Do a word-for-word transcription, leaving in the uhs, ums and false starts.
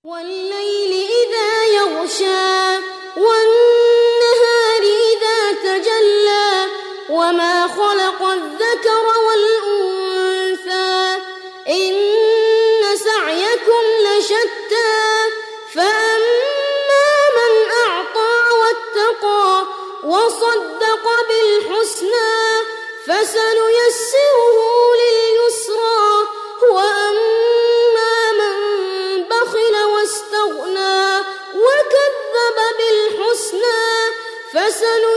والليل إذا يغشى والنهار إذا تجلى وما خلق الذكر والأنثى إن سعيكم لشتى فأما من أعطى واتقى وصدق بالحسنى فسنيسره لليسرى وأما من بخل واستغنى وكذب بالحسنى فسنيسره